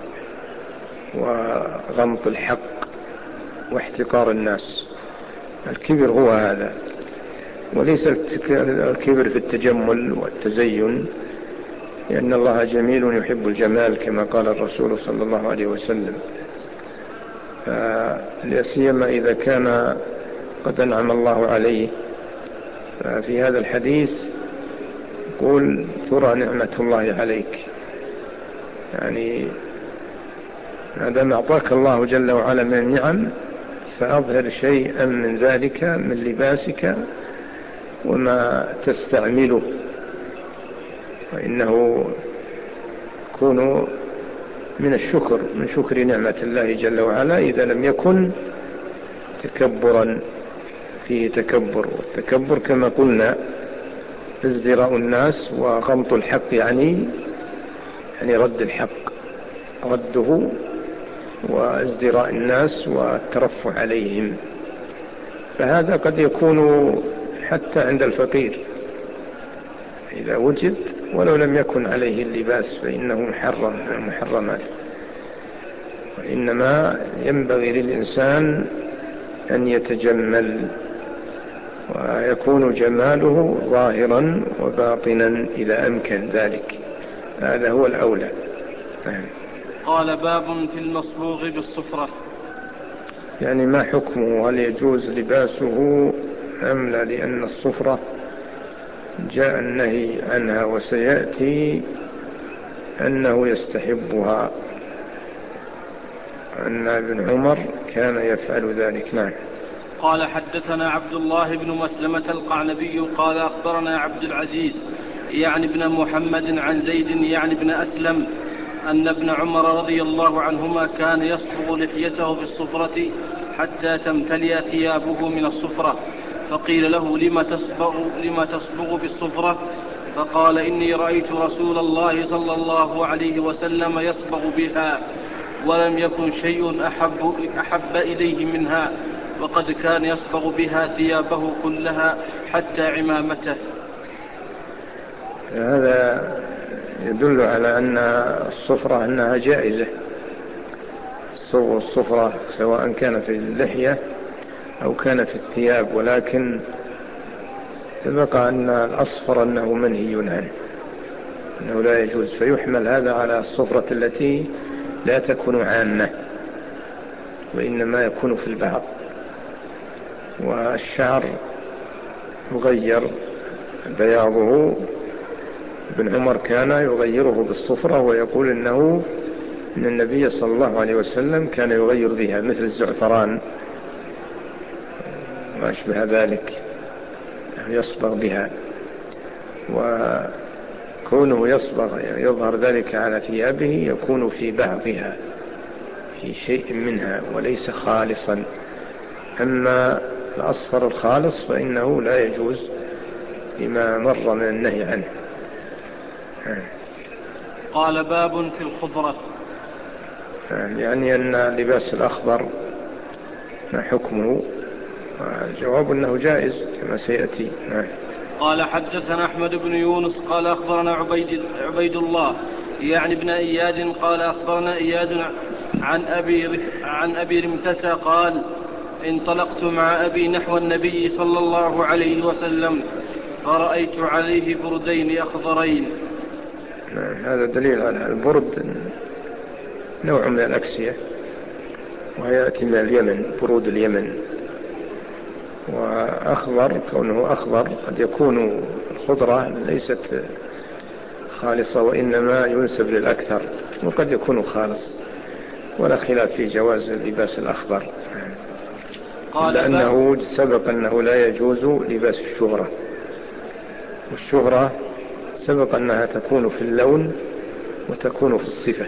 وغمط الحق واحتقار الناس، الكبر هو هذا، وليس الكبر في التجمل والتزين، لأن الله جميل يحب الجمال كما قال الرسول صلى الله عليه وسلم. لا سيما إذا كان قد أنعم الله عليه، ففي هذا الحديث يقول ترى نعمة الله عليك، يعني عندما أعطاك الله جل وعلا من النعم فأظهر شيئا من ذلك من لباسك وما تستعمله، وإنه يكون من الشكر، من شكر نعمة الله جل وعلا، إذا لم يكن تكبرا فيه تكبر. والتكبر كما قلنا ازدراء الناس وغمط الحق، يعني يعني رد الحق، رده وازدراء الناس والترفع عليهم، فهذا قد يكون حتى عند الفقير إذا وجد، ولو لم يكن عليه اللباس فإنه محرم من المحرمات. وإنما ينبغي للإنسان أن يتجمل، ويكون جماله ظاهرا وباطنا إذا أمكن ذلك، هذا هو الأولى. قال باب في المصبوغ بالصفرة، يعني ما حكمه؟ هل يجوز لباسه أم لا؟ لأن الصفرة جاء النهي عنها وسيأتي أنه يستحبها، أن ابن عمر كان يفعل ذلك. نعم. قال حدثنا عبد الله بن مسلمة القعنبي قال أخبرنا عبد العزيز يعني ابن محمد عن زيد يعني ابن أسلم أن ابن عمر رضي الله عنهما كان يصبغ لحيته بالصفرة حتى تمتلئ ثيابه من الصفرة، فقيل له لم تصبغ, لم تصبغ بالصفرة؟ فقال إني رأيت رسول الله صلى الله عليه وسلم يصبغ بها ولم يكن شيء أحب, أحب إليه منها، وقد كان يصبغ بها ثيابه كلها حتى عمامته. هذا يدل على أن الصفرة أنها جائزة، صبغ الصفرة سواء كان في اللحية أو كان في الثياب، ولكن يبقى أن الأصفر أنه منهي عنه، أنه لا يجوز، فيحمل هذا على الصفرة التي لا تكون عامة وإنما يكون في البعض. والشعر يغير بياضه، ابن عمر كان يغيره بالصفرة ويقول إنه إن النبي صلى الله عليه وسلم كان يغير بها مثل الزعفران وأشبه ذلك، يصبغ بها، وكونه يصبغ يظهر ذلك على ثيابه يكون في بعضها، في شيء منها وليس خالصا. أما الأصفر الخالص فإنه لا يجوز لما مر من النهي عنه. قال باب في الخضرة، يعني أن لباس الأخضر ما حكمه؟ الجواب أنه جائز كما سيأتي. قال حدثنا أحمد بن يونس قال أخبرنا عبيد, عبيد الله يعني ابن إياد قال أخبرنا إياد عن أبي, عن أبي رمثة قال انطلقت مع أبي نحو النبي صلى الله عليه وسلم فرأيت عليه بردين أخضرين. هذا دليل على البرد نوع من الأكسية، ويأتي من اليمن، برود اليمن. وأخضر كونه أخضر قد يكون الخضرة ليست خالصة وإنما ينسب للأكثر، وقد يكون خالص، ولا خلاف في جواز اللباس الأخضر، لأنه سبق أنه لا يجوز لباس الشهرة، والشهرة سبق أنها تكون في اللون وتكون في الصفة.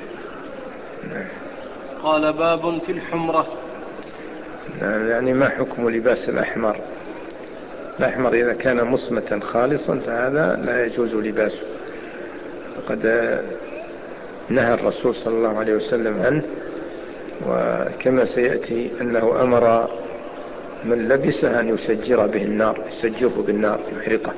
قال باب في الحمرة، يعني ما حكم لباس الأحمر؟ الأحمر إذا كان مصمتا خالصا فهذا لا يجوز لباسه، فقد نهى الرسول صلى الله عليه وسلم عنه، وكما سيأتي أنه أمر من لبسه أن يسجر به النار، يسجره بالنار يحرقه.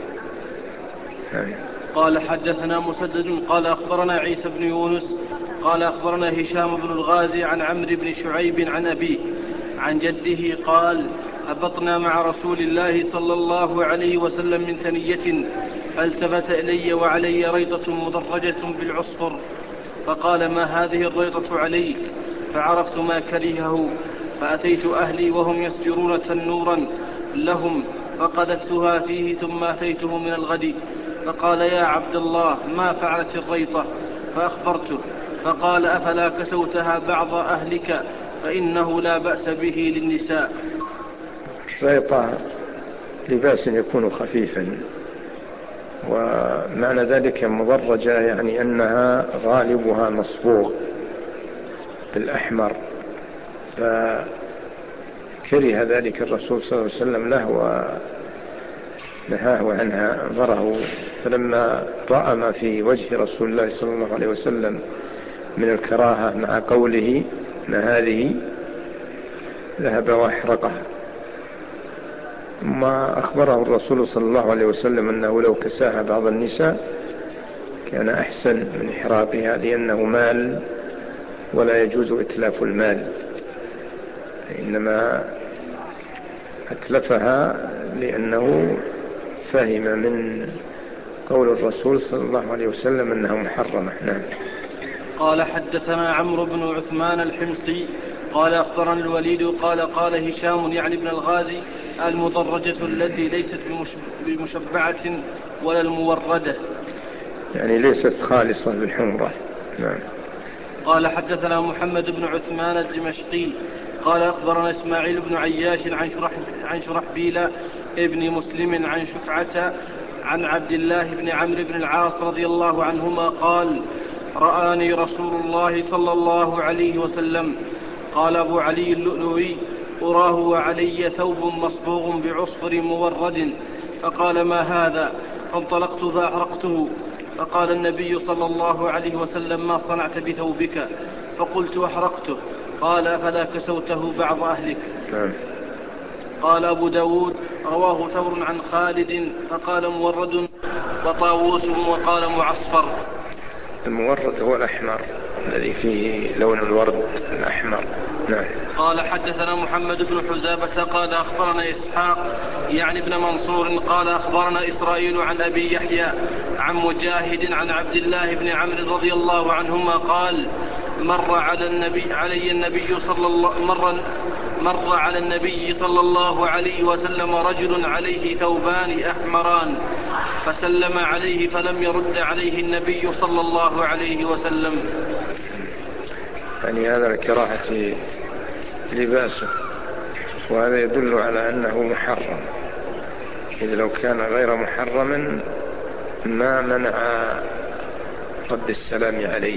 قال حدثنا مسدد قال أخبرنا عيسى بن يونس قال أخبرنا هشام بن الغازي عن عمرو بن شعيب عن أبيه عن جده قال هبطنا مع رسول الله صلى الله عليه وسلم من ثنية فالتفت إلي وعلي ريضة مدرجة بالعصفر، فقال ما هذه الريضة عليك؟ فعرفت ما كرهه، فأتيت أهلي وهم يسجرون تنورا لهم فقذفتها فيه ثم أتيته من الغد، فقال يا عبد الله ما فعلت الريطة؟ فأخبرته، فقال أفلا كسوتها بعض أهلك فإنه لا بأس به للنساء. الريطة لباس يكون خفيفا، ومعنى ذلك مضرجة يعني أنها غالبها مصبوغ بالأحمر، فكره ذلك الرسول صلى الله عليه وسلم له ونهاه عنها، أمره. فلما رأى ما في وجه رسول الله صلى الله عليه وسلم من الكراهة مع قوله ما هذه ذهب واحرقها. ثم أخبره الرسول صلى الله عليه وسلم أنه لو كساها بعض النساء كان أحسن من إحراقها، لأنه مال ولا يجوز إتلاف المال، إنما أتلفها لأنه فهم من قول الرسول صلى الله عليه وسلم أنها محرمة. نعم. قال حدثنا عمرو بن عثمان الحمصي قال أخبرنا الوليد قال قال هشام يعني ابن الغازي المضرجة التي ليست بمشبعة ولا الموردة، يعني ليست خالصة بالحمرة. نعم. قال حدثنا محمد بن عثمان الدمشقي قال أخبرنا إسماعيل بن عياش عن شرح عن شرحبيل ابن مسلم عن شفعة عن عبد الله بن عمرو بن العاص رضي الله عنهما قال رآني رسول الله صلى الله عليه وسلم. قال أبو علي اللؤلؤي أراه وعلي ثوب مصبوغ بعصفر مورد، فقال ما هذا؟ فانطلقت فأحرقته، فقال النبي صلى الله عليه وسلم ما صنعت بثوبك؟ فقلت أحرقته. قال فلا كسوته بعض أهلك. قال أبو داود رواه ثور عن خالد فقال مورد وطاووس وقال معصفر. المورد هو الأحمر الذي فيه لون الورد الأحمر. نعم. قال حدثنا محمد بن حزابة قال أخبرنا إسحاق يعني ابن منصور قال أخبرنا إسرائيل عن أبي يحيى عن مجاهد عن عبد الله بن عمرو رضي الله عنهما قال مر على النبي علي النبي صلى الله مر مر على النبي صلى الله عليه وسلم رجل عليه ثوبان أحمران فسلم عليه فلم يرد عليه النبي صلى الله عليه وسلم. يعني هذا الكراهة لباسه، وهذا يدل على أنه محرم، إذ لو كان غير محرم ما منع رد السلام عليه،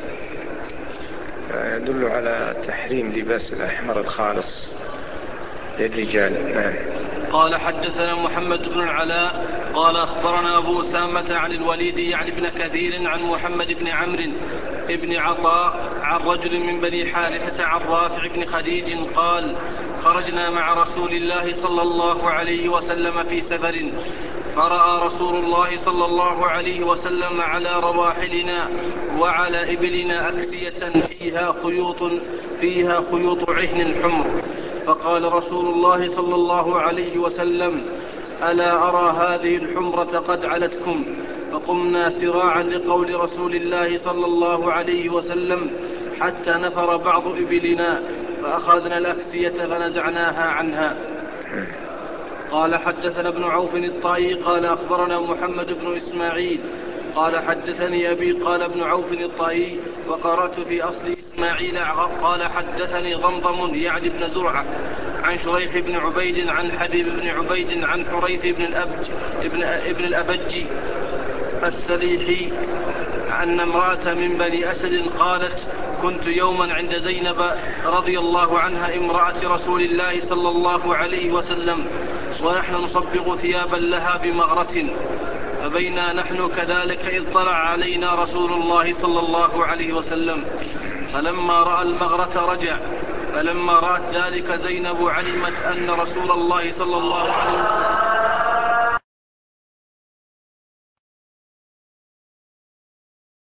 يدل على تحريم لباس الأحمر الخالص للرجال. نعم. قال حدثنا محمد بن العلاء قال أخبرنا أبو أسامة عن الوليد يعني ابن كثير عن محمد بن عمرو ابن عطاء عن رجل من بني حارثة عن رافع بن خديج قال خرجنا مع رسول الله صلى الله عليه وسلم في سفر، فرأى رسول الله صلى الله عليه وسلم على رواحلنا وعلى إبلنا أكسية فيها خيوط فيها خيوط عهن حمر، فقال رسول الله صلى الله عليه وسلم ألا أرى هذه الحمرة قد علتكم؟ فقمنا سراعا لقول رسول الله صلى الله عليه وسلم حتى نفر بعض إبلنا فأخذنا الأكسية فنزعناها عنها. قال حدثنا ابن عوف الطائي قال أخبرنا محمد بن إسماعيل قال حدثني أبي قال ابن عوف الطائي وقرأت في أصل إسماعيل قال حدثني ضمضم يعني ابن زرعة عن شريح بن عبيد عن حبيب بن عبيد عن حريث بن الأبج ابن, ابن الأبج السليحي أن امرأة من بني أسد قالت كنت يوما عند زينب رضي الله عنها امرأة رسول الله صلى الله عليه وسلم ونحن نصبغ ثيابا لها بمغرة، فبينا نحن كذلك إذ طلع علينا رسول الله صلى الله عليه وسلم، فلما رأى المغرة رجع، فلما رأت ذلك زينب علمت أن رسول الله صلى الله عليه وسلم